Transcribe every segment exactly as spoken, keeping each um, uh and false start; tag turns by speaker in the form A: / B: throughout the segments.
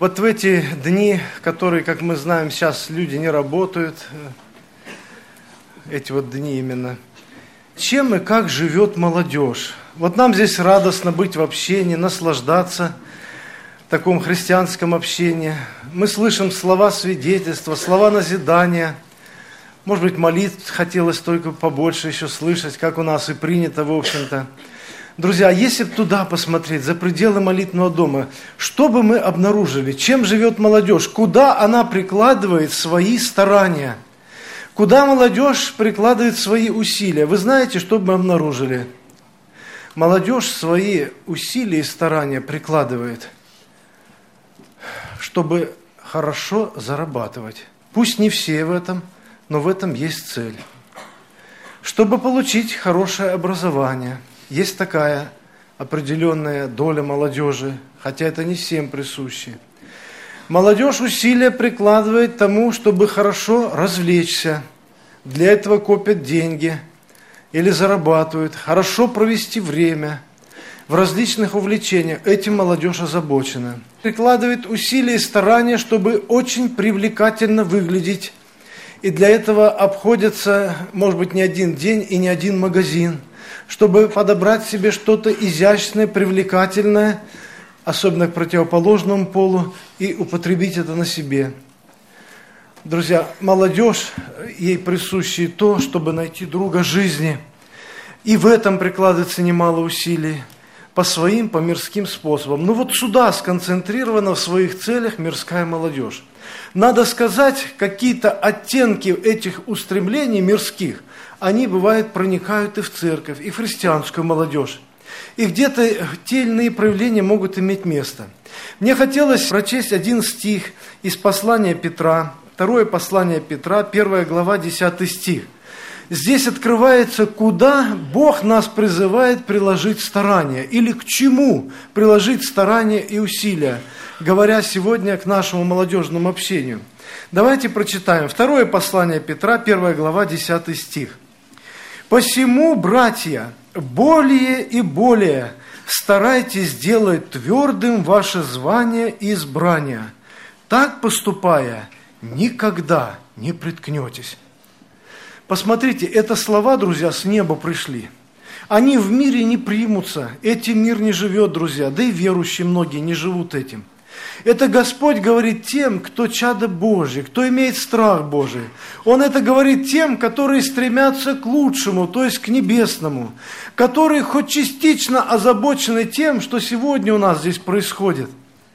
A: Вот в эти дни, которые, как мы знаем, сейчас люди не работают, эти вот дни именно, чем и как живет молодежь? Вот нам здесь радостно быть в общении, наслаждаться в таком христианском общении. Мы слышим слова свидетельства, слова назидания. Может быть, молитв хотелось только побольше еще слышать, как у нас и принято, в общем-то. Друзья, если бы туда посмотреть, за пределы молитвенного дома, что бы мы обнаружили? Чем живет молодежь? Куда она прикладывает свои старания? Куда молодежь прикладывает свои усилия? Вы знаете, что бы мы обнаружили? Молодежь свои усилия и старания прикладывает, чтобы хорошо зарабатывать. Пусть не все в этом, но в этом есть цель. Чтобы получить хорошее образование. Есть такая определенная доля молодежи, хотя это не всем присуще. Молодежь усилия прикладывает к тому, чтобы хорошо развлечься. Для этого копят деньги или зарабатывают. Хорошо провести время в различных увлечениях. Этим молодежь озабочена. Прикладывает усилия и старания, чтобы очень привлекательно выглядеть. И для этого обходится, может быть, не один день и не один магазин, чтобы подобрать себе что-то изящное, привлекательное, особенно к противоположному полу, и употребить это на себе. Друзья, молодежь, ей присуще то, чтобы найти друга жизни. И в этом прикладывается немало усилий, по своим, по мирским способам. Но вот сюда сконцентрирована в своих целях мирская молодежь. Надо сказать, какие-то оттенки этих устремлений мирских, они, бывает, проникают и в церковь, и в христианскую молодежь. И где-то те или иные проявления могут иметь место. Мне хотелось прочесть один стих из послания Петра, второе послание Петра, первая глава, десятый стих. Здесь открывается, куда Бог нас призывает приложить старания, или к чему приложить старания и усилия, говоря сегодня к нашему молодежному общению. Давайте прочитаем. Второе послание Петра, первая глава, десятый стих. «Посему, братья, более и более старайтесь сделать твердым ваше звание и избрание. Так поступая, никогда не приткнетесь». Посмотрите, это слова, друзья, с неба пришли. Они в мире не примутся. Этим мир не живет, друзья. Да и верующие многие не живут этим. Это Господь говорит тем, кто чадо Божие, кто имеет страх Божий. Он это говорит тем, которые стремятся к лучшему, то есть к небесному, которые хоть частично озабочены тем, что сегодня у нас здесь происходит.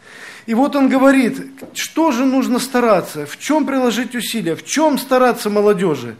A: И вот он говорит, что же нужно стараться, в чем приложить усилия, в чем стараться молодежи.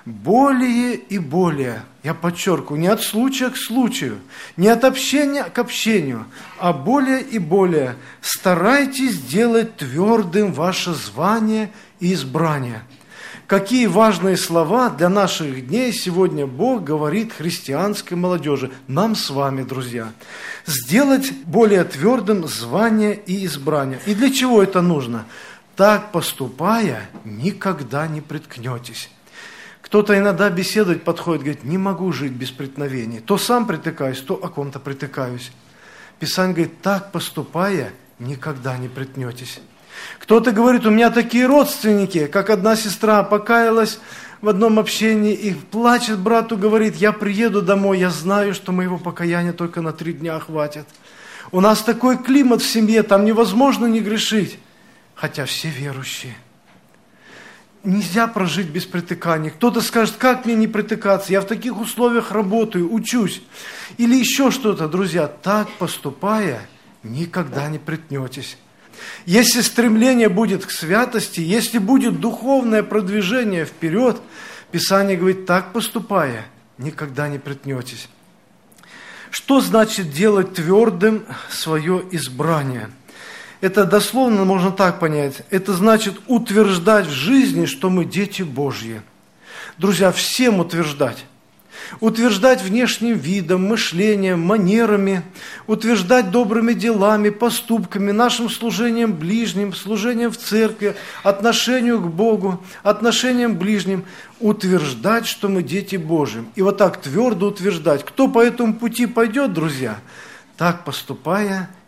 A: Более и более, я подчеркиваю, не от случая к случаю, не от общения к общению, а более и более старайтесь делать твердым ваше звание и избрание. Какие важные слова для наших дней сегодня Бог говорит христианской молодежи, нам с вами, друзья. Сделать более твердым звание и избрание. И для чего это нужно? Так поступая, никогда не приткнетесь. Кто-то иногда беседовать подходит, говорит, не могу жить без преткновений. То сам притыкаюсь, то о ком-то притыкаюсь. Писание говорит, так поступая, никогда не приткнетесь. Кто-то говорит, у меня такие родственники, как одна сестра покаялась в одном общении и плачет брату, говорит, я приеду домой, я знаю, что моего покаяния только на три дня хватит. У нас такой климат в семье, там невозможно не грешить, хотя все верующие. Нельзя прожить без притыканий. Кто-то скажет, как мне не притыкаться, я в таких условиях работаю, учусь. Или еще что-то, друзья, так поступая, никогда не приткнетесь. Если стремление будет к святости, если будет духовное продвижение вперед, Писание говорит, так поступая, никогда не приткнетесь. Что значит делать твердым свое избрание? Это дословно можно так понять. Это значит утверждать в жизни, что мы дети Божьи. Друзья, всем утверждать. Утверждать внешним видом, мышлением, манерами, утверждать добрыми делами, поступками, нашим служением ближним, служением в церкви, отношению к Богу, отношением к ближним. Утверждать, что мы дети Божьи. И вот так твердо утверждать. Кто по этому пути пойдет, друзья, так поступая,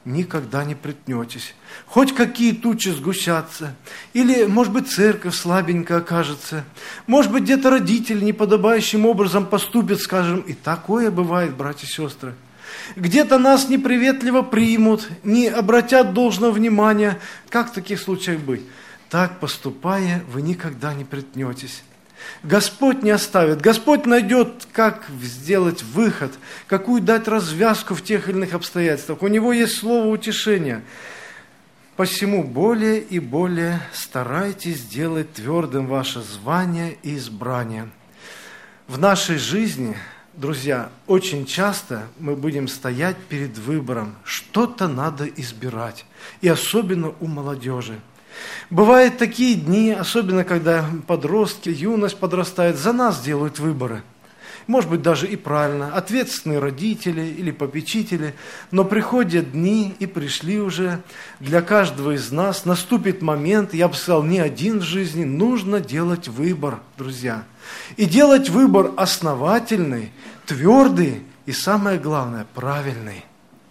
A: никогда не приткнетесь. Хоть какие тучи сгущатся, или, может быть, церковь слабенько окажется, может быть, где-то родители неподобающим образом поступят, скажем, и такое бывает, братья и сестры. Где-то нас неприветливо примут, не обратят должного внимания. Как в таких случаях быть? Так поступая, вы никогда не приткнетесь. Господь не оставит, Господь найдет, как сделать выход, какую дать развязку в тех или иных обстоятельствах. У Него есть слово утешения. Посему более и более старайтесь сделать твердым ваше звание и избрание. В нашей жизни, друзья, очень часто мы будем стоять перед выбором. Что-то надо избирать, и особенно у молодежи. Бывают такие дни, особенно когда подростки, юность подрастает, за нас делают выборы. Может быть, даже и правильно, ответственные родители или попечители, но приходят дни, и пришли уже, для каждого из нас наступит момент, я бы сказал, не один в жизни, нужно делать выбор, друзья. И делать выбор основательный, твердый и, самое главное, правильный.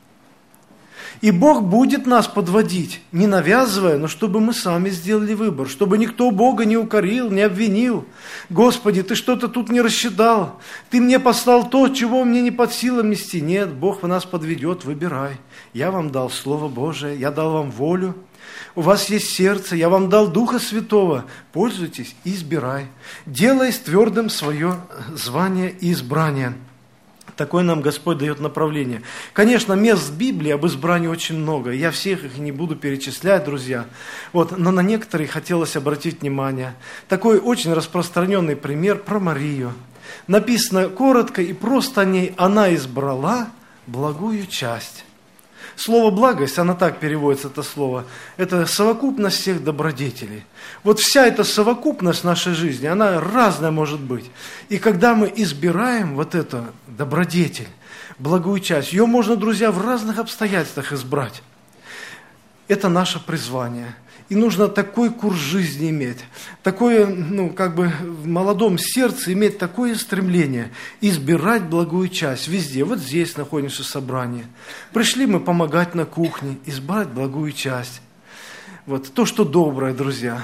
A: И Бог будет нас подводить, не навязывая, но чтобы мы сами сделали выбор, чтобы никто Бога не укорил, не обвинил. Господи, Ты что-то тут не рассчитал, Ты мне послал то, чего мне не под силам нести. Нет, Бог нас подведет, выбирай. Я вам дал Слово Божие, я дал вам волю, у вас есть сердце, я вам дал Духа Святого. Пользуйтесь и избирай. Делай с твердым свое звание и избрание. Такое нам Господь дает направление. Конечно, мест в Библии об избрании очень много. Я всех их не буду перечислять, друзья. Вот, но на некоторые хотелось обратить внимание. Такой очень распространенный пример про Марию. Написано коротко и просто о ней. Она избрала благую часть. Слово «благость», оно так переводится, это слово, это совокупность всех добродетелей. Вот вся эта совокупность нашей жизни, она разная может быть. И когда мы избираем вот эту добродетель, благую часть, ее можно, друзья, в разных обстоятельствах избрать. Это наше призвание. И нужно такой курс жизни иметь, такое, ну, как бы в молодом сердце иметь такое стремление, избирать благую часть везде. Вот здесь находимся в собрании. Пришли мы помогать на кухне, избрать благую часть. Вот то, что доброе, друзья.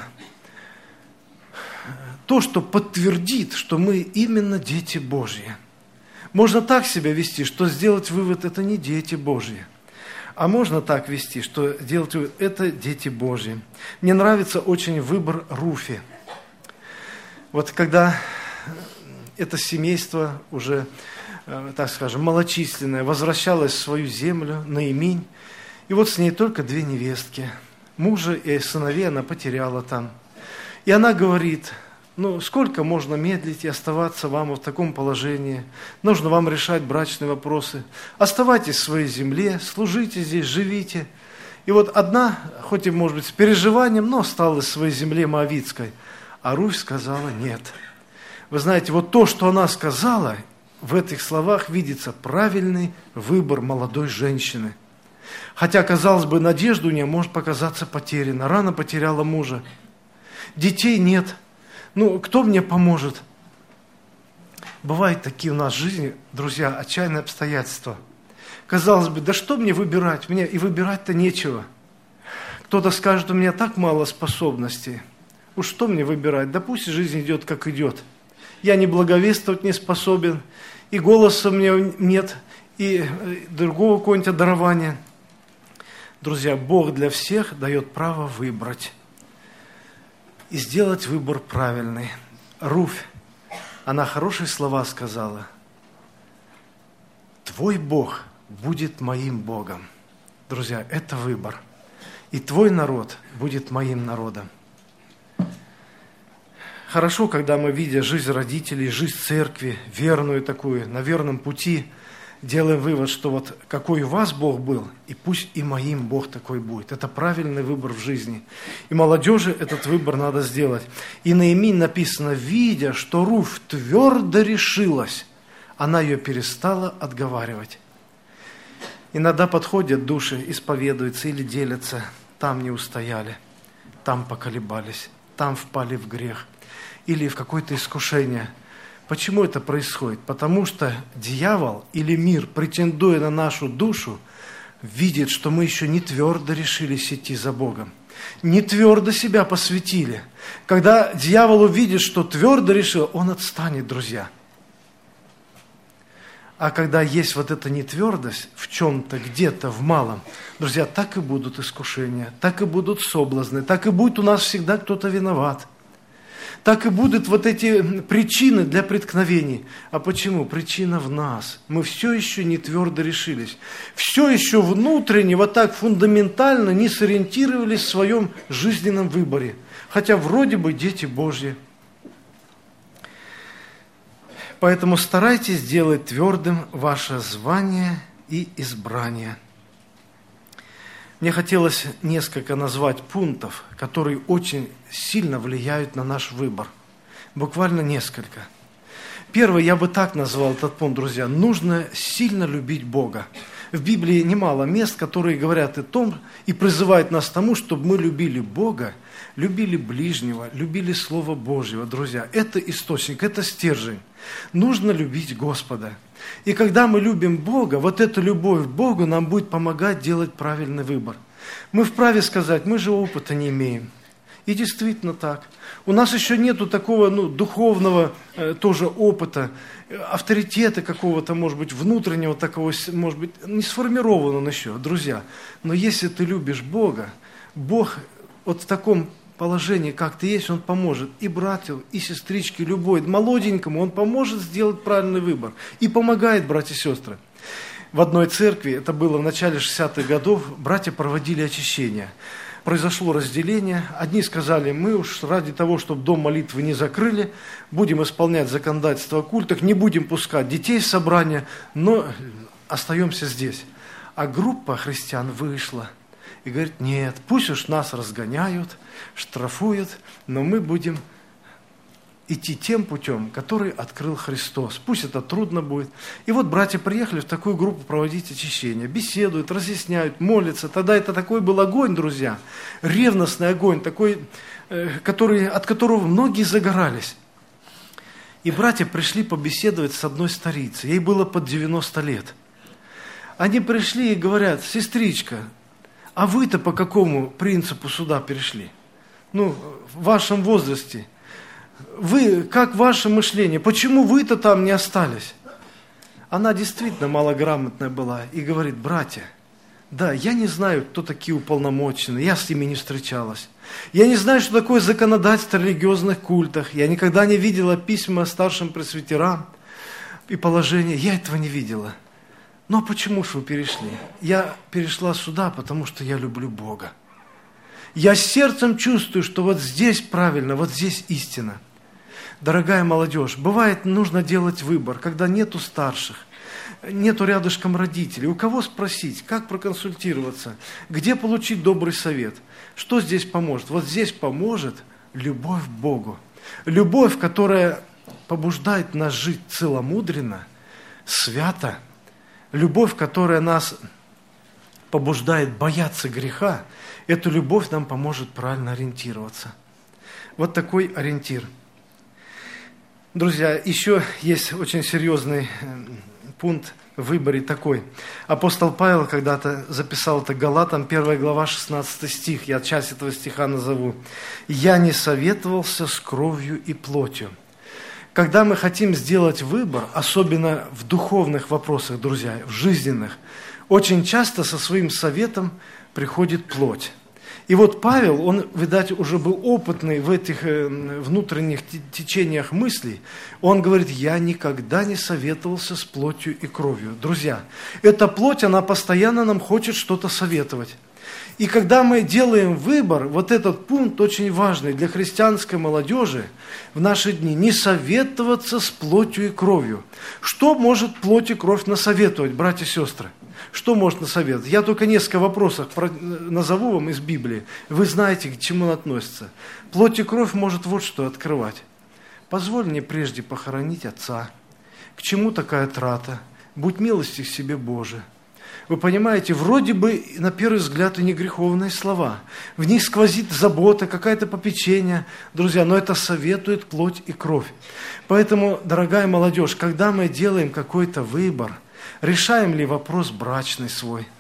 A: То, что подтвердит, что мы именно дети Божьи. Можно так себя вести, что сделать вывод – это не дети Божьи. А можно так вести, что делать это дети Божьи. Мне нравится очень выбор Руфи. Вот когда это семейство уже, так скажем, малочисленное, возвращалось в свою землю, Наиминь, и вот с ней только две невестки. Мужа и сыновей она потеряла там. И она говорит: ну, сколько можно медлить и оставаться вам в таком положении? Нужно вам решать брачные вопросы. Оставайтесь в своей земле, служите здесь, живите. И вот одна, хоть и, может быть, с переживанием, но осталась в своей земле моавитской. А Руфь сказала нет. Вы знаете, вот то, что она сказала, в этих словах видится правильный выбор молодой женщины. Хотя, казалось бы, надежда у нее может показаться потеряна. Рано потеряла мужа. Детей нет. Ну, кто мне поможет? Бывают такие у нас в жизни, друзья, отчаянные обстоятельства. Казалось бы, да что мне выбирать? Мне и выбирать-то нечего. Кто-то скажет, у меня так мало способностей. Уж что мне выбирать? Да пусть жизнь идет, как идет. Я не благовествовать не способен, и голоса у меня нет, и другого какого-нибудь дарования. Друзья, Бог для всех дает право выбрать. И сделать выбор правильный. Руфь, она хорошие слова сказала. Твой Бог будет моим Богом. Друзья, это выбор. И твой народ будет моим народом. Хорошо, когда мы, видя жизнь родителей, жизнь церкви, верную такую, на верном пути, делаем вывод, что вот какой у вас Бог был, и пусть и моим Бог такой будет. Это правильный выбор в жизни. И молодежи этот выбор надо сделать. И Наиминь написано, видя, что Руфь твердо решилась, она ее перестала отговаривать. Иногда подходят души, исповедуются или делятся, там не устояли, там поколебались, там впали в грех или в какое-то искушение. Почему это происходит? Потому что дьявол или мир, претендуя на нашу душу, видит, что мы еще не твердо решились идти за Богом, не твердо себя посвятили, когда дьявол увидит, что твердо решил, он отстанет, друзья. А когда есть вот эта нетвердость в чем-то, где-то, в малом, друзья, так и будут искушения, так и будут соблазны, так и будет у нас всегда кто-то виноват. Так и будут вот эти причины для преткновений. А почему? Причина в нас. Мы все еще не твердо решились. Все еще внутренне, вот так фундаментально не сориентировались в своем жизненном выборе. Хотя вроде бы дети Божьи. Поэтому старайтесь делать твердым ваше звание и избрание. Мне хотелось несколько назвать пунктов, которые очень сильно влияют на наш выбор. Буквально несколько. Первый, я бы так назвал этот пункт, друзья. Нужно сильно любить Бога. В Библии немало мест, которые говорят о том и призывают нас к тому, чтобы мы любили Бога, любили ближнего, любили Слово Божьего, друзья. Это источник, это стержень. Нужно любить Господа. И когда мы любим Бога, вот эта любовь к Богу нам будет помогать делать правильный выбор. Мы вправе сказать, мы же опыта не имеем. И действительно так. У нас еще нету такого ну, духовного э, тоже опыта, авторитета какого-то, может быть, внутреннего такого, может быть, не сформирован он еще, друзья. Но если ты любишь Бога, Бог вот в таком положении, как ты есть, Он поможет и братьям, и сестричке, любой, молоденькому, Он поможет сделать правильный выбор. И помогает, братья и сестры. В одной церкви, это было в начале шестидесятых годов, братья проводили очищение. Произошло разделение. Одни сказали, мы уж ради того, чтобы дом молитвы не закрыли, будем исполнять законодательство о культах, не будем пускать детей в собрание, но остаемся здесь. А группа христиан вышла и говорит, нет, пусть уж нас разгоняют, штрафуют, но мы будем идти тем путем, который открыл Христос. Пусть это трудно будет. И вот братья приехали в такую группу проводить очищение. Беседуют, разъясняют, молятся. Тогда это такой был огонь, друзья. Ревностный огонь, такой, который, от которого многие загорались. И братья пришли побеседовать с одной старицей. Ей было под девяносто лет. Они пришли и говорят, сестричка, а вы-то по какому принципу сюда перешли? Ну, в вашем возрасте. Вы, как ваше мышление? Почему вы-то там не остались? Она действительно малограмотная была и говорит, братья, да, я не знаю, кто такие уполномоченные, я с ними не встречалась. Я не знаю, что такое законодательство в религиозных культах. Я никогда не видела письма старшим пресвитерам и положения. Я этого не видела. Но почему же вы перешли? Я перешла сюда, потому что я люблю Бога. Я сердцем чувствую, что вот здесь правильно, вот здесь истина. Дорогая молодежь, бывает, нужно делать выбор, когда нету старших, нету рядышком родителей. У кого спросить, как проконсультироваться, где получить добрый совет? Что здесь поможет? Вот здесь поможет любовь к Богу. Любовь, которая побуждает нас жить целомудренно, свято. Любовь, которая нас побуждает бояться греха. Эту любовь нам поможет правильно ориентироваться. Вот такой ориентир. Друзья, еще есть очень серьезный пункт в выборе такой. Апостол Павел когда-то записал это Галатам, первая глава, шестнадцатый стих. Я часть этого стиха назову. «Я не советовался с кровью и плотью». Когда мы хотим сделать выбор, особенно в духовных вопросах, друзья, в жизненных, очень часто со своим советом приходит плоть. И вот Павел, он, видать, уже был опытный в этих внутренних течениях мыслей. Он говорит, я никогда не советовался с плотью и кровью. Друзья, эта плоть, она постоянно нам хочет что-то советовать. И когда мы делаем выбор, вот этот пункт очень важный для христианской молодежи в наши дни, не советоваться с плотью и кровью. Что может плоть и кровь насоветовать, братья и сестры? Что может насоветовать? Я только несколько вопросов назову вам из Библии. Вы знаете, к чему он относится. Плоть и кровь может вот что открывать. Позволь мне прежде похоронить отца. К чему такая трата? Будь милостив к себе, Боже. Вы понимаете, вроде бы на первый взгляд и не греховные слова. В них сквозит забота, какое-то попечение, друзья, но это советует плоть и кровь. Поэтому, дорогая молодежь, когда мы делаем какой-то выбор, решаем ли вопрос брачный свой,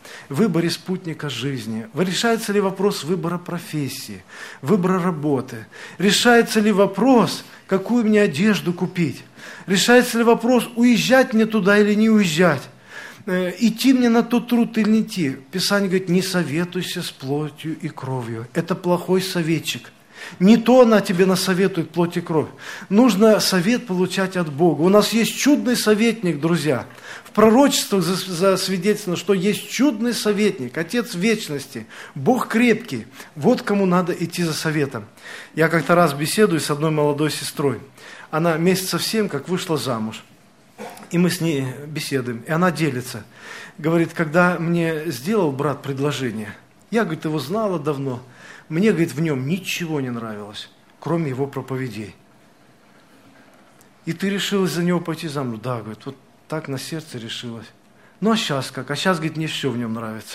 A: в выборе спутника жизни? Решается ли вопрос выбора профессии, выбора работы? Решается ли вопрос, какую мне одежду купить? Решается ли вопрос, уезжать мне туда или не уезжать? Идти мне на тот труд или не идти? Писание говорит, не советуйся с плотью и кровью. Это плохой советчик. Не то она тебе насоветует плоть и кровь. Нужно совет получать от Бога. У нас есть чудный советник, друзья. В пророчествах засвидетельствовано, что есть чудный советник, Отец вечности, Бог крепкий. Вот кому надо идти за советом. Я как-то раз беседую с одной молодой сестрой. Она месяцев семь как вышла замуж. И мы с ней беседуем, и она делится. Говорит, когда мне сделал брат предложение, я, говорит, его знала давно, мне, говорит, в нем ничего не нравилось, кроме его проповедей. И ты решилась за него пойти замуж? Да, говорит, вот так на сердце решилась. Ну а сейчас как? А сейчас, говорит, мне все в нем нравится.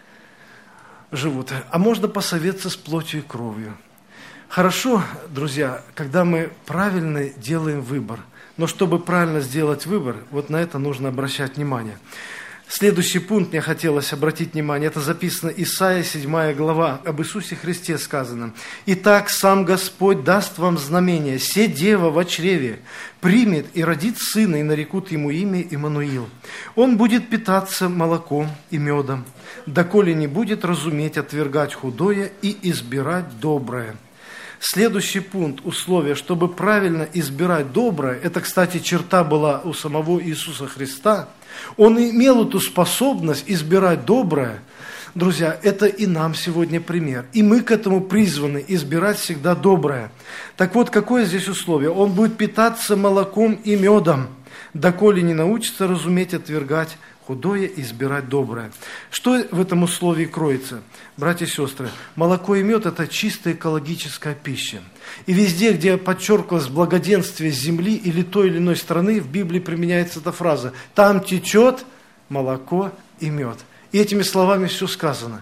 A: Живут. А можно посоветоваться с плотью и кровью. Хорошо, друзья, когда мы правильно делаем выбор. Но чтобы правильно сделать выбор, вот на это нужно обращать внимание. Следующий пункт мне хотелось обратить внимание, это записано Исайя, седьмая глава, об Иисусе Христе сказано. «Итак, сам Господь даст вам знамение, се дева во чреве, примет и родит сына, и нарекут ему имя Иммануил. Он будет питаться молоком и медом, доколе не будет разуметь отвергать худое и избирать доброе». Следующий пункт, условие, чтобы правильно избирать доброе, это, кстати, черта была у самого Иисуса Христа, Он имел эту способность избирать доброе. Друзья, это и нам сегодня пример. И мы к этому призваны избирать всегда доброе. Так вот, какое здесь условие? Он будет питаться молоком и медом, доколе не научится разуметь отвергать худое и избирать доброе. Что в этом условии кроется? Братья и сестры, молоко и мед – это чистая экологическая пища. И везде, где подчеркивалось благоденствие земли или той или иной страны, в Библии применяется эта фраза «там течет молоко и мед». И этими словами все сказано.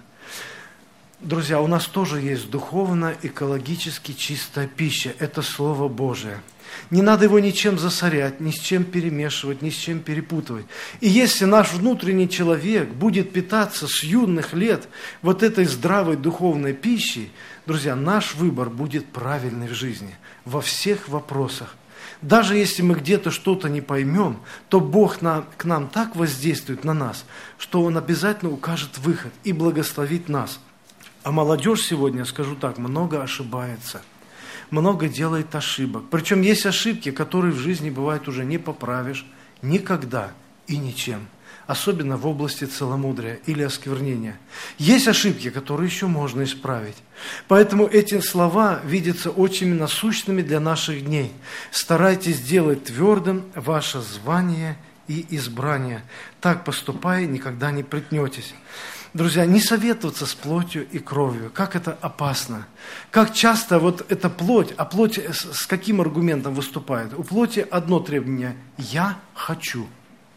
A: Друзья, у нас тоже есть духовно-экологически чистая пища. Это Слово Божие. Не надо его ничем засорять, ни с чем перемешивать, ни с чем перепутывать. И если наш внутренний человек будет питаться с юных лет вот этой здравой духовной пищей, друзья, наш выбор будет правильный в жизни, во всех вопросах. Даже если мы где-то что-то не поймем, то Бог на, к нам так воздействует на нас, что Он обязательно укажет выход и благословит нас. А молодежь сегодня, скажу так, много ошибается. Много делает ошибок. Причем есть ошибки, которые в жизни бывает уже не поправишь никогда и ничем. Особенно в области целомудрия или осквернения. Есть ошибки, которые еще можно исправить. Поэтому эти слова видятся очень насущными для наших дней. Старайтесь делать твердым ваше звание и избрание. Так поступая, никогда не притнетесь. Друзья, не советоваться с плотью и кровью. Как это опасно. Как часто вот эта плоть, а плоть с каким аргументом выступает? У плоти одно требование – «я хочу».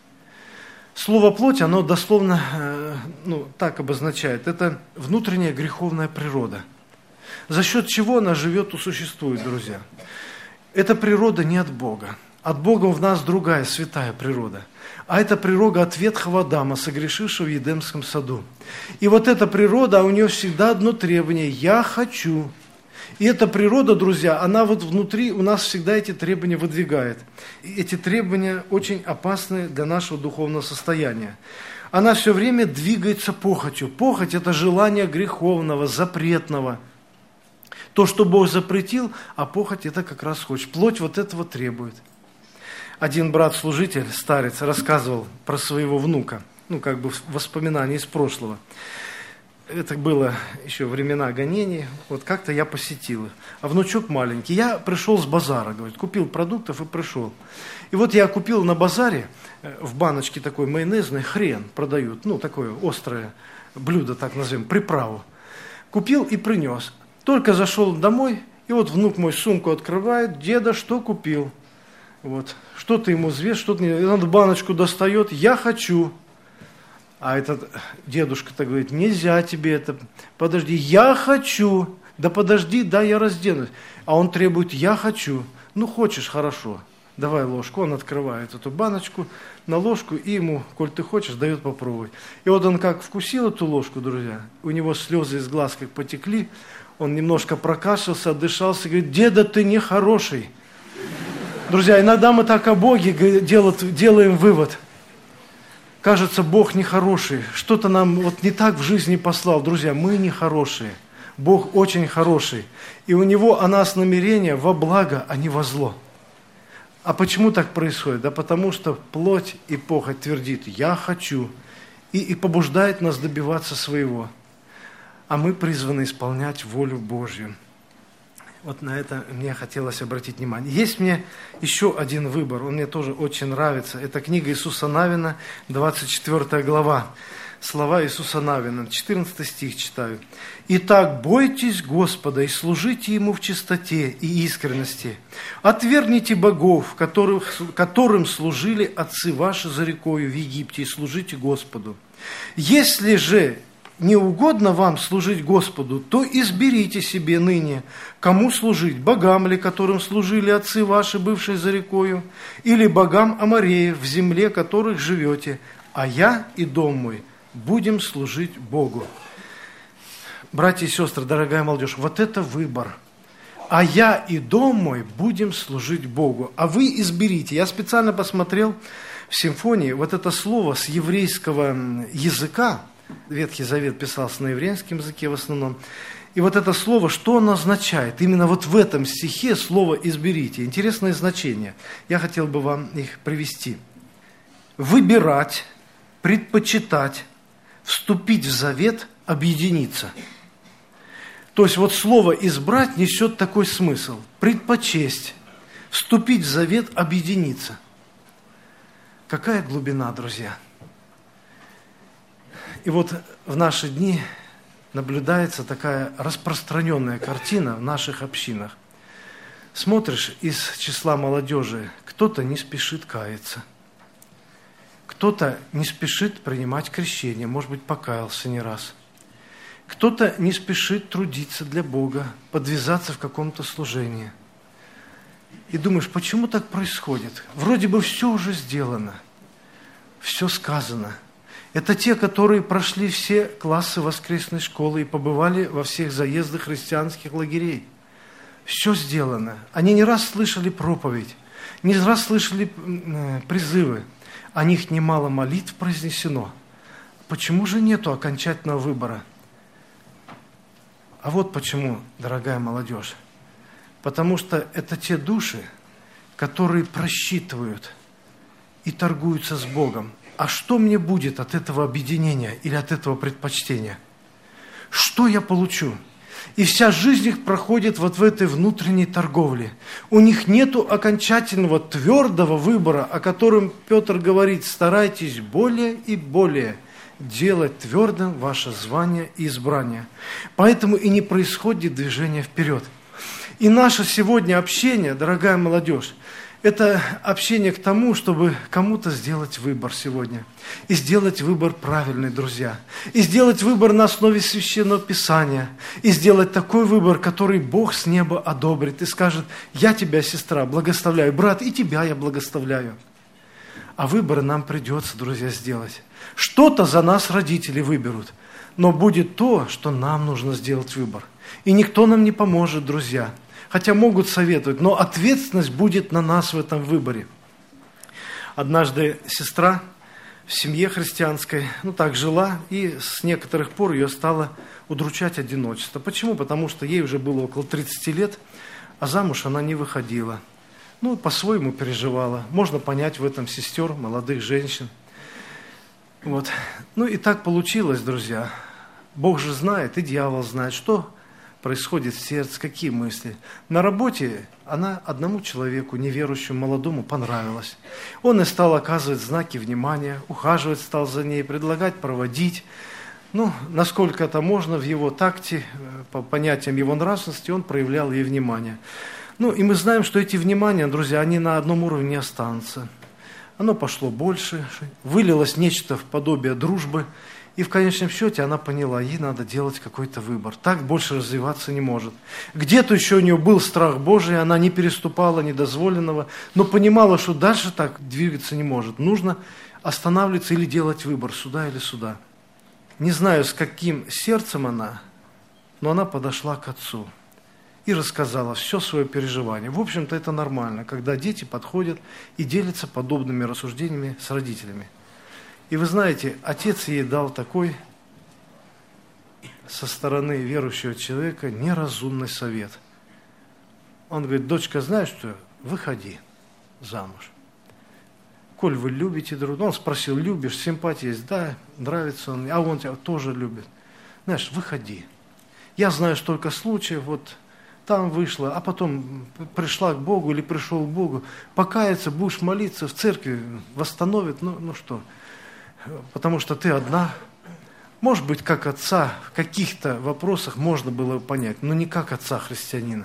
A: Слово «плоть», оно дословно ну, так обозначает. Это внутренняя греховная природа. За счет чего она живет и существует, друзья? Эта природа не от Бога. От Бога в нас другая, святая природа. А это природа от ветхого Адама, согрешившего в Едемском саду. И вот эта природа, у нее всегда одно требование – «я хочу». И эта природа, друзья, она вот внутри у нас всегда эти требования выдвигает. И эти требования очень опасны для нашего духовного состояния. Она все время двигается похотью. Похоть – это желание греховного, запретного. То, что Бог запретил, а похоть – это как раз хочет. Плоть вот этого требует. Один брат-служитель, старец, рассказывал про своего внука, ну, как бы воспоминания из прошлого. Это было еще времена гонений, вот как-то я посетил их. А внучок маленький, я пришел с базара, говорит, купил продуктов и пришел. И вот я купил на базаре в баночке такой майонезный хрен продают, ну, такое острое блюдо, так назовем, приправу. Купил и принес. Только зашел домой, и вот внук мой сумку открывает, деда, что купил? Вот, что-то ему взвес, что-то не... Он баночку достает, я хочу. А этот дедушка-то говорит, нельзя тебе это, подожди, я хочу. Да подожди, да, я разденусь. А он требует, я хочу. Ну, хочешь, хорошо. давай ложку. Он открывает эту баночку на ложку и ему, коль ты хочешь, дает попробовать. И вот он как вкусил эту ложку, друзья, у него слезы из глаз как потекли, он немножко прокашлялся, отдышался, говорит: деда, ты нехороший. Друзья, иногда мы так о Боге делаем вывод. Кажется, Бог нехороший, что-то нам вот не так в жизни послал. Друзья, мы нехорошие, Бог очень хороший. И у Него о нас намерение во благо, а не во зло. А почему так происходит? Да потому что плоть и похоть твердит: я хочу, и, и побуждает нас добиваться своего. А мы призваны исполнять волю Божью. Вот на это мне хотелось обратить внимание. Есть мне еще один выбор, он мне тоже очень нравится. Это книга Иисуса Навина, двадцать четвёртая глава. Слова Иисуса Навина, четырнадцатый стих читаю. «Итак, бойтесь Господа и служите Ему в чистоте и искренности. Отвергните богов, которых, которым служили отцы ваши за рекою в Египте, и служите Господу. Если же не угодно вам служить Господу, то изберите себе ныне, кому служить: богам ли, которым служили отцы ваши, бывшие за рекою, или богам Амореев, в земле которых живете, а я и дом мой будем служить Богу». Братья и сестры, дорогая молодежь, вот это выбор. А я и дом мой будем служить Богу. А вы изберите. Я специально посмотрел в симфонии вот это слово с еврейского языка. Ветхий Завет писался на еврейском языке в основном. И вот это слово, что оно означает? Именно вот в этом стихе слово «изберите». Интересное значение. Я хотел бы вам их привести. Выбирать, предпочитать, вступить в завет, объединиться. То есть вот слово «избрать» несет такой смысл. Предпочесть, вступить в завет, объединиться. Какая глубина, друзья! И вот в наши дни наблюдается такая распространенная картина в наших общинах. Смотришь, из числа молодежи кто-то не спешит каяться, кто-то не спешит принимать крещение, может быть, покаялся не раз, кто-то не спешит трудиться для Бога, подвязаться в каком-то служении. И думаешь, почему так происходит? Вроде бы все уже сделано, все сказано. Это те, которые прошли все классы воскресной школы и побывали во всех заездах христианских лагерей. Все сделано. Они не раз слышали проповедь, не раз слышали призывы. О них немало молитв произнесено. Почему же нету окончательного выбора? А вот почему, дорогая молодежь. Потому что это те души, которые просчитывают и торгуются с Богом. А что мне будет от этого объединения или от этого предпочтения? Что я получу? И вся жизнь их проходит вот в этой внутренней торговле. У них нету окончательного твердого выбора, о котором Петр говорит: старайтесь более и более делать твердым ваше звание и избрание. Поэтому и не происходит движение вперед. И наше сегодня общение, дорогая молодежь, это общение к тому, чтобы кому-то сделать выбор сегодня. И сделать выбор правильный, друзья. И сделать выбор на основе Священного Писания. И сделать такой выбор, который Бог с неба одобрит. И скажет: я тебя, сестра, благословляю. Брат, и тебя я благословляю. А выбор нам придется, друзья, сделать. Что-то за нас родители выберут. Но будет то, что нам нужно сделать выбор. И никто нам не поможет, друзья. Хотя могут советовать, но ответственность будет на нас в этом выборе. Однажды сестра в семье христианской, ну так жила, и с некоторых пор ее стало удручать одиночество. Почему? Потому что ей уже было около тридцати лет, а замуж она не выходила. Ну, по-своему переживала. Можно понять в этом сестер, молодых женщин. Вот. Ну и так получилось, друзья. Бог же знает, и дьявол знает, что происходит в сердце, какие мысли. На работе она одному человеку, неверующему, молодому, понравилась. Он и стал оказывать знаки внимания, ухаживать стал за ней, предлагать проводить. Ну, насколько это можно в его такте, по понятиям его нравственности, он проявлял ей внимание. Ну, и мы знаем, что эти внимания, друзья, они на одном уровне не останутся. Оно пошло больше, вылилось нечто в подобие дружбы. И в конечном счете она поняла, ей надо делать какой-то выбор. Так больше развиваться не может. Где-то еще у нее был страх Божий, она не переступала недозволенного, но понимала, что дальше так двигаться не может. Нужно останавливаться или делать выбор, сюда или сюда. Не знаю, с каким сердцем она, но она подошла к отцу и рассказала все свое переживание. В общем-то, это нормально, когда дети подходят и делятся подобными рассуждениями с родителями. И вы знаете, отец ей дал такой, со стороны верующего человека, неразумный совет. Он говорит: дочка, знаешь что, выходи замуж. Коль вы любите друг друга, он спросил: любишь, симпатия есть? Да, нравится он, а он тебя тоже любит. Знаешь, выходи. Я знаю столько случаев, вот там вышла, а потом пришла к Богу или пришел к Богу, покаяться, будешь молиться, в церкви восстановит, ну, ну что, потому что ты одна. Может быть, как отца в каких-то вопросах можно было понять, но не как отца христианина.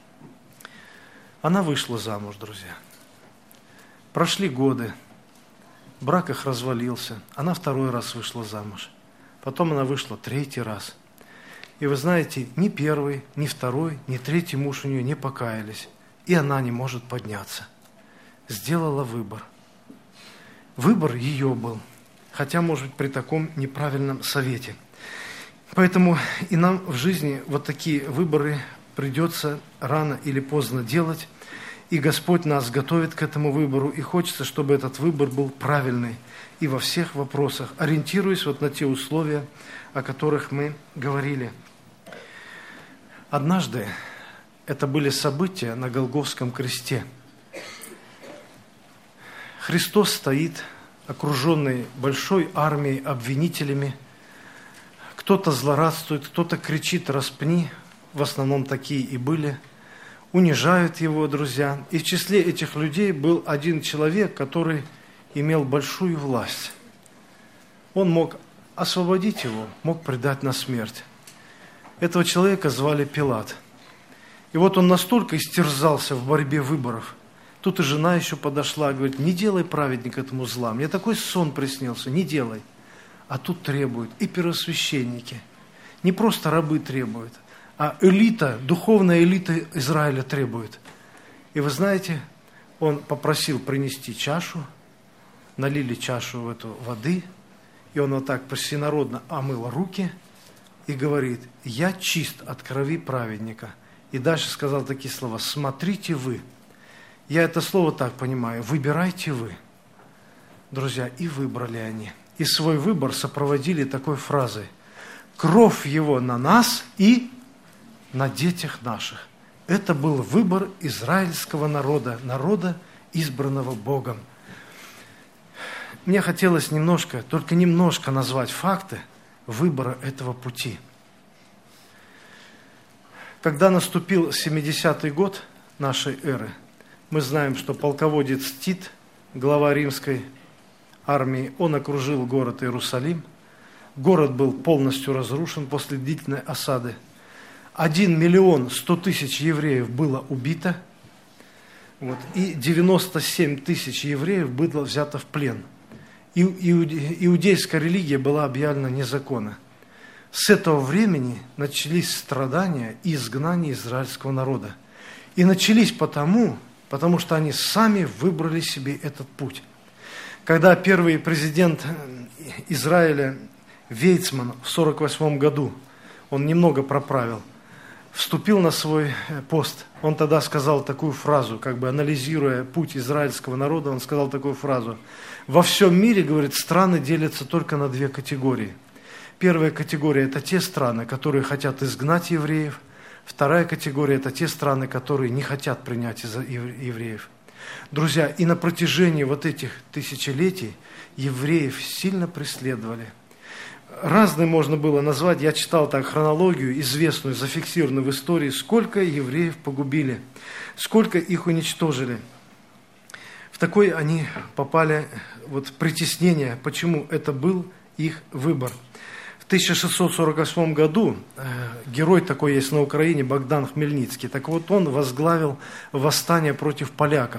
A: Она вышла замуж, друзья. Прошли годы, брак их развалился, она второй раз вышла замуж. Потом она вышла третий раз. И вы знаете, ни первый, ни второй, ни третий муж у нее не покаялись. И она не может подняться. Сделала выбор. Выбор ее был. Хотя, может быть, при таком неправильном совете. Поэтому и нам в жизни вот такие выборы придется рано или поздно делать. И Господь нас готовит к этому выбору. И хочется, чтобы этот выбор был правильный. И во всех вопросах, ориентируясь вот на те условия, о которых мы говорили. Однажды это были события на Голгофском кресте. Христос стоит, окруженный большой армией обвинителями. Кто-то злорадствует, кто-то кричит: распни, в основном такие и были. Унижают его, друзья. И в числе этих людей был один человек, который имел большую власть. Он мог освободить его, мог предать на смерть. Этого человека звали Пилат. И вот он настолько истерзался в борьбе выборов. Тут и жена еще подошла, говорит: не делай, праведник, этому зла. Мне такой сон приснился, не делай. А тут требуют и первосвященники. Не просто рабы требуют, а элита, духовная элита Израиля требует. И вы знаете, он попросил принести чашу, налили чашу в эту воды, и он вот так всенародно омыл руки и говорит: я чист от крови праведника. И дальше сказал такие слова: смотрите вы. Я это слово так понимаю: выбирайте вы. Друзья, и выбрали они. И свой выбор сопроводили такой фразой: кровь его на нас и на детях наших. Это был выбор израильского народа, народа, избранного Богом. Мне хотелось немножко, только немножко назвать факты выбора этого пути. Когда наступил семидесятый год нашей эры, мы знаем, что полководец Тит, глава римской армии, он окружил город Иерусалим. Город был полностью разрушен после длительной осады. Один миллион сто тысяч евреев было убито, вот, и девяносто семь тысяч евреев было взято в плен. И, иудейская религия была объявлена незаконна. С этого времени начались страдания и изгнание израильского народа. И начались потому, потому что они сами выбрали себе этот путь. Когда первый президент Израиля Вейцман в сорок восьмом году, он немного проправил, вступил на свой пост, он тогда сказал такую фразу, как бы анализируя путь израильского народа, он сказал такую фразу: во всем мире, говорит, страны делятся только на две категории. Первая категория – это те страны, которые хотят изгнать евреев. Вторая категория – это те страны, которые не хотят принять евреев. Друзья, и на протяжении вот этих тысячелетий евреев сильно преследовали. Разные можно было назвать, я читал так хронологию, известную, зафиксированную в истории, сколько евреев погубили, сколько их уничтожили. В такой они попали вот притеснение, почему это был их выбор. В тысяча шестьсот сорок восьмом году э, герой такой есть на Украине, Богдан Хмельницкий, так вот он возглавил восстание против поляков.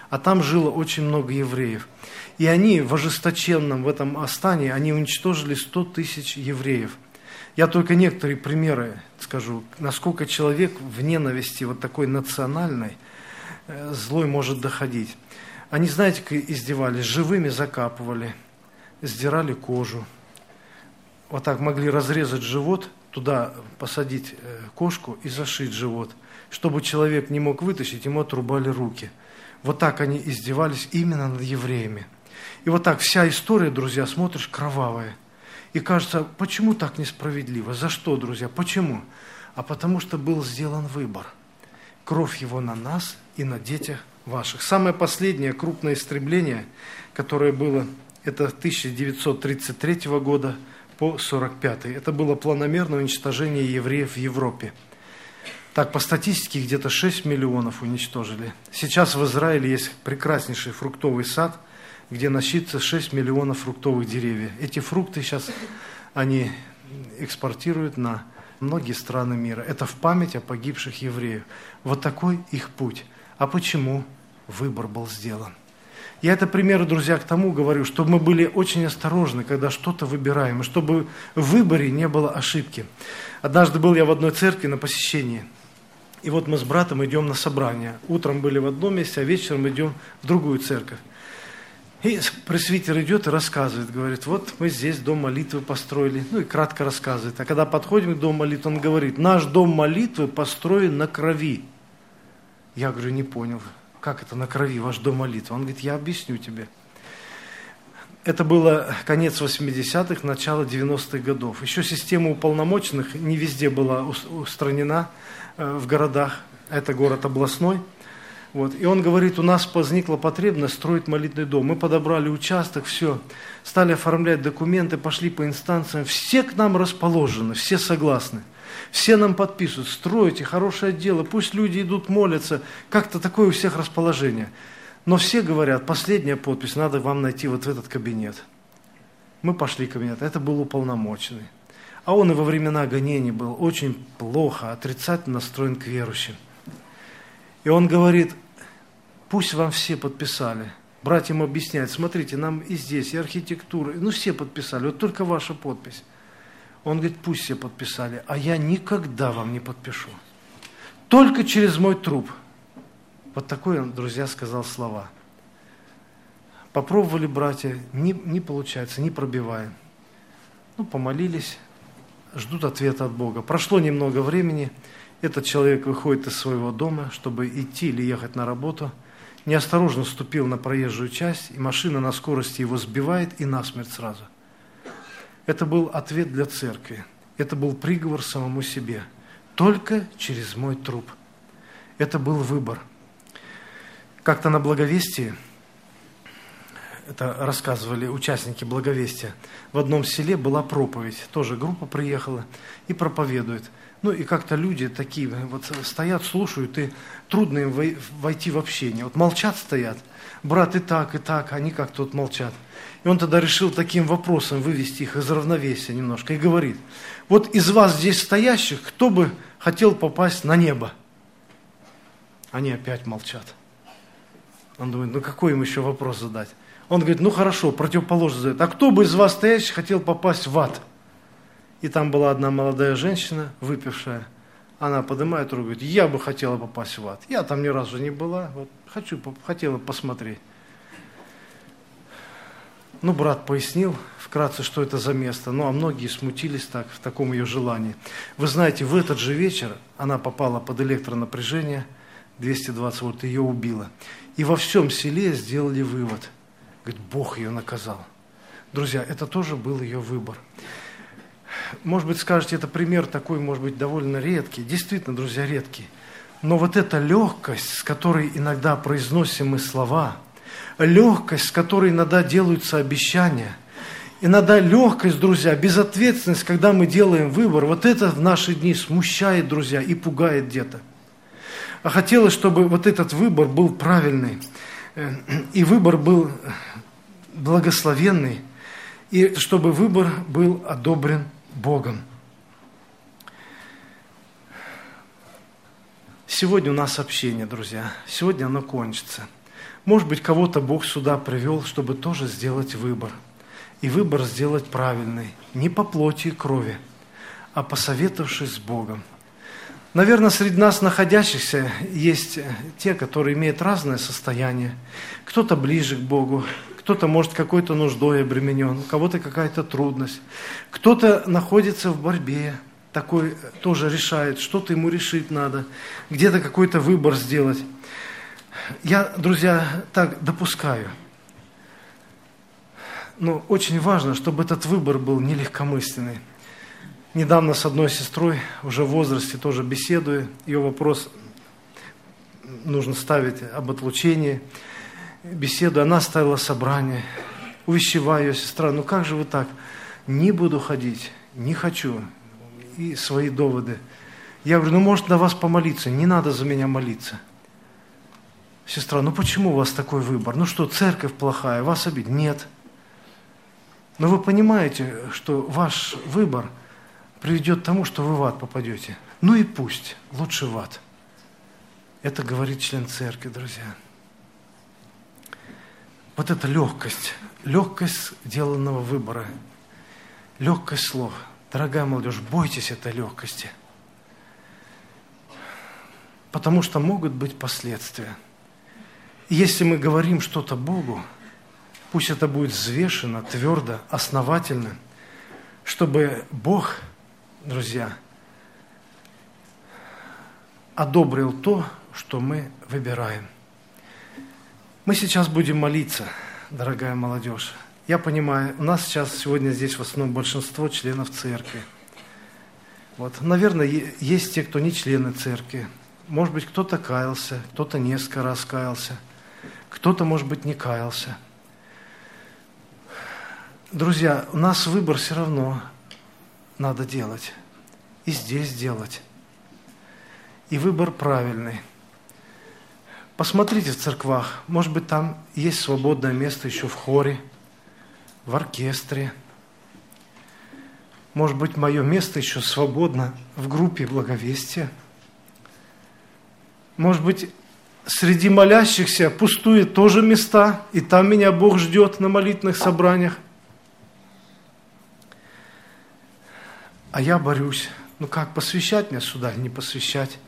A: а там жило очень много евреев. И они в ожесточенном, в этом восстании, они уничтожили сто тысяч евреев. Я только некоторые примеры скажу, насколько человек в ненависти вот такой национальной, злой может доходить. Они, знаете, как издевались, живыми закапывали, сдирали кожу. Вот так могли разрезать живот, туда посадить кошку и зашить живот. Чтобы человек не мог вытащить, ему отрубали руки. Вот так они издевались именно над евреями. И вот так вся история, друзья, смотришь, кровавая. И кажется, почему так несправедливо? За что, друзья? Почему? А потому что был сделан выбор. Кровь его на нас и на детях ваших. Самое последнее крупное истребление, которое было, это тысяча девятьсот тридцать третьего года по сорок пятый. Это было планомерное уничтожение евреев в Европе. Так, по статистике, где-то шесть миллионов уничтожили. Сейчас в Израиле есть прекраснейший фруктовый сад, где насчитывается шесть миллионов фруктовых деревьев. Эти фрукты сейчас они экспортируют на многие страны мира. Это в память о погибших евреях. Вот такой их путь. А почему? Выбор был сделан. Я это примеры, друзья, к тому говорю, чтобы мы были очень осторожны, когда что-то выбираем, и чтобы в выборе не было ошибки. Однажды был я в одной церкви на посещении, и вот мы с братом идем на собрание. Утром были в одном месте, а вечером идем в другую церковь. И пресвитер идет и рассказывает, говорит, вот мы здесь дом молитвы построили, ну и кратко рассказывает. А когда подходим к дому молитвы, он говорит, наш дом молитвы построен на крови. Я говорю, не понял, как это на крови, ваш дом молитвы? Он говорит, я объясню тебе. Это было конец восьмидесятых, начало девяностых годов. Еще система уполномоченных не везде была устранена в городах, это город областной. Вот. И он говорит, у нас возникла потребность строить молитвенный дом. Мы подобрали участок, все, стали оформлять документы, пошли по инстанциям. Все к нам расположены, все согласны. Все нам подписывают, строите, хорошее дело, пусть люди идут молятся. Как-то такое у всех расположение. Но все говорят, последняя подпись, надо вам найти вот в этот кабинет. Мы пошли в кабинет, это был уполномоченный. А он и во времена гонений был очень плохо, отрицательно настроен к верующим. И он говорит, пусть вам все подписали. Братьям объясняет, смотрите, нам и здесь, и архитектура, ну все подписали, вот только ваша подпись. Он говорит, пусть все подписали, а я никогда вам не подпишу. Только через мой труп. Вот такой он, друзья, сказал слова. Попробовали братья, не, не получается, не пробиваем. Ну, помолились, ждут ответа от Бога. Прошло немного времени, этот человек выходит из своего дома, чтобы идти или ехать на работу, неосторожно ступил на проезжую часть, и машина на скорости его сбивает и насмерть сразу. Это был ответ для церкви, это был приговор самому себе. Только через мой труп. Это был выбор. Как-то на Благовестии, это рассказывали участники Благовестия, в одном селе была проповедь, тоже группа приехала и проповедует. Ну и как-то люди такие вот стоят, слушают, и трудно им войти в общение. Вот молчат стоят, брат и так, и так, они как-то вот молчат. И он тогда решил таким вопросом вывести их из равновесия немножко и говорит, вот из вас здесь стоящих, кто бы хотел попасть на небо? Они опять молчат. Он думает, ну какой им еще вопрос задать? Он говорит, ну хорошо, противоположно задает, а кто бы из вас стоящих хотел попасть в ад? И там была одна молодая женщина, выпившая. Она поднимает руку и говорит, я бы хотела попасть в ад. Я там ни разу не была, вот, хочу, хотела посмотреть. Ну, брат пояснил вкратце, что это за место. Ну, а многие смутились так, в таком ее желании. Вы знаете, в этот же вечер она попала под электронапряжение, двести двадцать вольт, ее убило. И во всем селе сделали вывод. Говорит, Бог ее наказал. Друзья, это тоже был ее выбор. Может быть, скажете, это пример такой, может быть, довольно редкий. Действительно, друзья, редкий. Но вот эта легкость, с которой иногда произносим мы слова, легкость, с которой иногда делаются обещания, иногда легкость, друзья, безответственность, когда мы делаем выбор, вот это в наши дни смущает, друзья, и пугает где-то. А хотелось, чтобы вот этот выбор был правильный, и выбор был благословенный, и чтобы выбор был одобрен Богом. Сегодня у нас общение, друзья. Сегодня оно кончится. Может быть, кого-то Бог сюда привел, чтобы тоже сделать выбор. И выбор сделать правильный. Не по плоти и крови, а посоветовавшись с Богом. Наверное, среди нас находящихся есть те, которые имеют разное состояние. Кто-то ближе к Богу, кто-то, может, какой-то нуждой обременен, у кого-то какая-то трудность. Кто-то находится в борьбе, такой тоже решает, что-то ему решить надо, где-то какой-то выбор сделать. Я, друзья, так допускаю. Но очень важно, чтобы этот выбор был нелегкомысленный. Недавно с одной сестрой, уже в возрасте, тоже беседуя, ее вопрос нужно ставить об отлучении. Беседу, она ставила собрание, увещеваю ее, сестра, ну как же вы так? Не буду ходить, не хочу. И свои доводы. Я говорю, ну может на вас помолиться, не надо за меня молиться. Сестра, ну почему у вас такой выбор? Ну что, церковь плохая, вас обидеть? Нет. Но вы понимаете, что ваш выбор приведет к тому, что вы в ад попадете. Ну и пусть, лучше в ад. Это говорит член церкви, друзья. Вот эта легкость, легкость деланного выбора, легкость слов. Дорогая молодежь, бойтесь этой легкости. Потому что могут быть последствия. И если мы говорим что-то Богу, пусть это будет взвешено, твердо, основательно, чтобы Бог, друзья, одобрил то, что мы выбираем. Мы сейчас будем молиться, дорогая молодежь. Я понимаю, у нас сейчас сегодня здесь в основном большинство членов церкви. Вот. Наверное, есть те, кто не члены церкви. Может быть, кто-то каялся, кто-то несколько раз каялся, кто-то, может быть, не каялся. Друзья, у нас выбор все равно надо делать. И здесь делать. И выбор правильный. Посмотрите в церквах, может быть, там есть свободное место еще в хоре, в оркестре. Может быть, мое место еще свободно в группе благовестия. Может быть, среди молящихся пустуют тоже места, и там меня Бог ждет на молитвенных собраниях. А я борюсь. Ну как, посвящать меня сюда или не посвящать?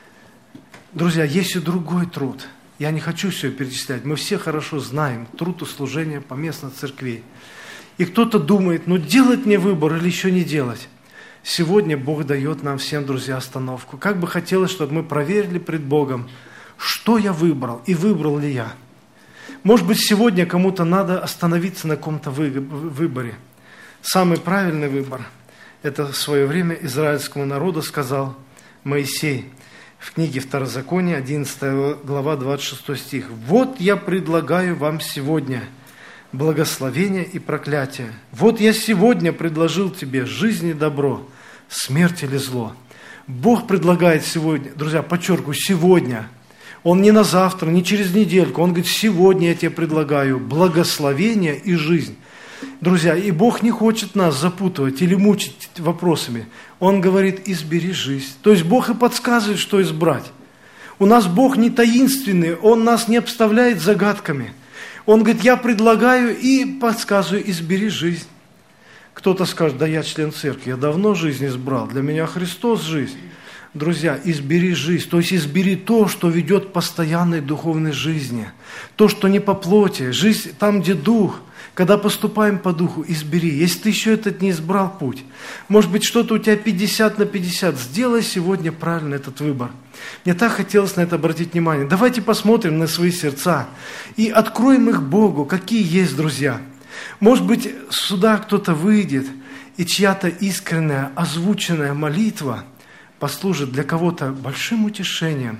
A: Друзья, есть и другой труд. Я не хочу все перечислять. Мы все хорошо знаем труд и служение поместно церквей. И кто-то думает, ну делать мне выбор или еще не делать. Сегодня Бог дает нам всем, друзья, остановку. Как бы хотелось, чтобы мы проверили пред Богом, что я выбрал и выбрал ли я. Может быть, сегодня кому-то надо остановиться на каком-то выборе. Самый правильный выбор – это в свое время израильскому народу сказал Моисей в книге Второзакония, одиннадцатая глава, двадцать шестой стих. «Вот я предлагаю вам сегодня благословение и проклятие. Вот я сегодня предложил тебе жизнь и добро, смерть или зло». Бог предлагает сегодня, друзья, подчеркиваю, сегодня. Он не на завтра, не через недельку. Он говорит, сегодня я тебе предлагаю благословение и жизнь. Друзья, и Бог не хочет нас запутывать или мучить вопросами. Он говорит, избери жизнь. То есть Бог и подсказывает, что избрать. У нас Бог не таинственный, Он нас не обставляет загадками. Он говорит, я предлагаю и подсказываю, избери жизнь. Кто-то скажет, да я член церкви, я давно жизнь избрал, для меня Христос жизнь. Друзья, избери жизнь, то есть избери то, что ведет к постоянной духовной жизни. То, что не по плоти, жизнь там, где дух. Когда поступаем по духу, избери. Если ты еще этот не избрал путь, может быть, что-то у тебя пятьдесят на пятьдесят, сделай сегодня правильно этот выбор. Мне так хотелось на это обратить внимание. Давайте посмотрим на свои сердца и откроем их Богу, какие есть, друзья. Может быть, сюда кто-то выйдет, и чья-то искренняя, озвученная молитва послужит для кого-то большим утешением,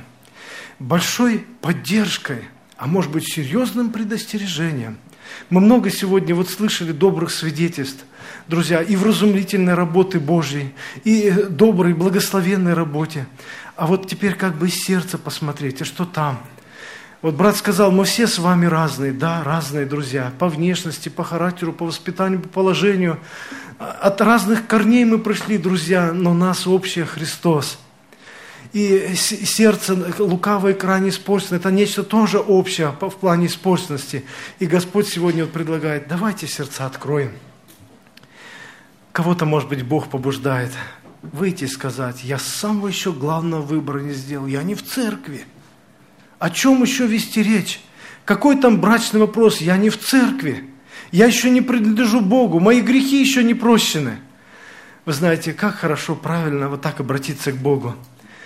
A: большой поддержкой, а может быть, серьезным предостережением. Мы много сегодня вот слышали добрых свидетельств, друзья, и вразумительной работы Божьей, и доброй, благословенной работе. А вот теперь как бы из сердца посмотреть, а что там? Вот брат сказал, мы все с вами разные, да, разные, друзья, по внешности, по характеру, по воспитанию, по положению. От разных корней мы пришли, друзья, но нас общее Христос. и сердце лукавое и крайне испорчено. Это нечто тоже общее в плане испорченности. И Господь сегодня вот предлагает, давайте сердца откроем. Кого-то, может быть, Бог побуждает выйти и сказать, я самого еще главного выбора не сделал, я не в церкви. О чем еще вести речь? Какой там брачный вопрос? Я не в церкви. Я еще не принадлежу Богу, мои грехи еще не прощены. Вы знаете, как хорошо, правильно вот так обратиться к Богу.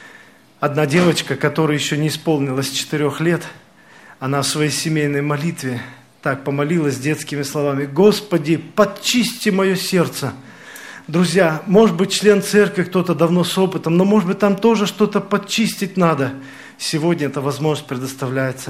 A: Одна девочка, которая еще не исполнилась четырех лет, она в своей семейной молитве так помолилась детскими словами: «Господи, подчисти мое сердце». Друзья, может быть, член церкви, кто-то давно с опытом, но может быть, там тоже что-то подчистить надо. Сегодня эта возможность предоставляется.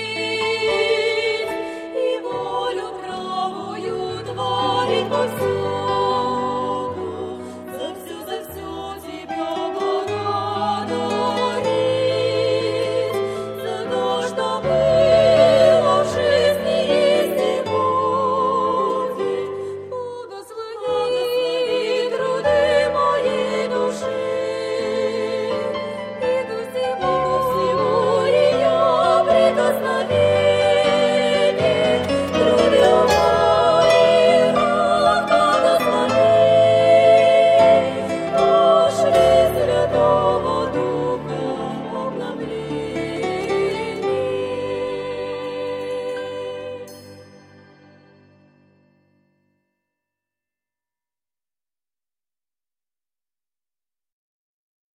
B: Спасибо.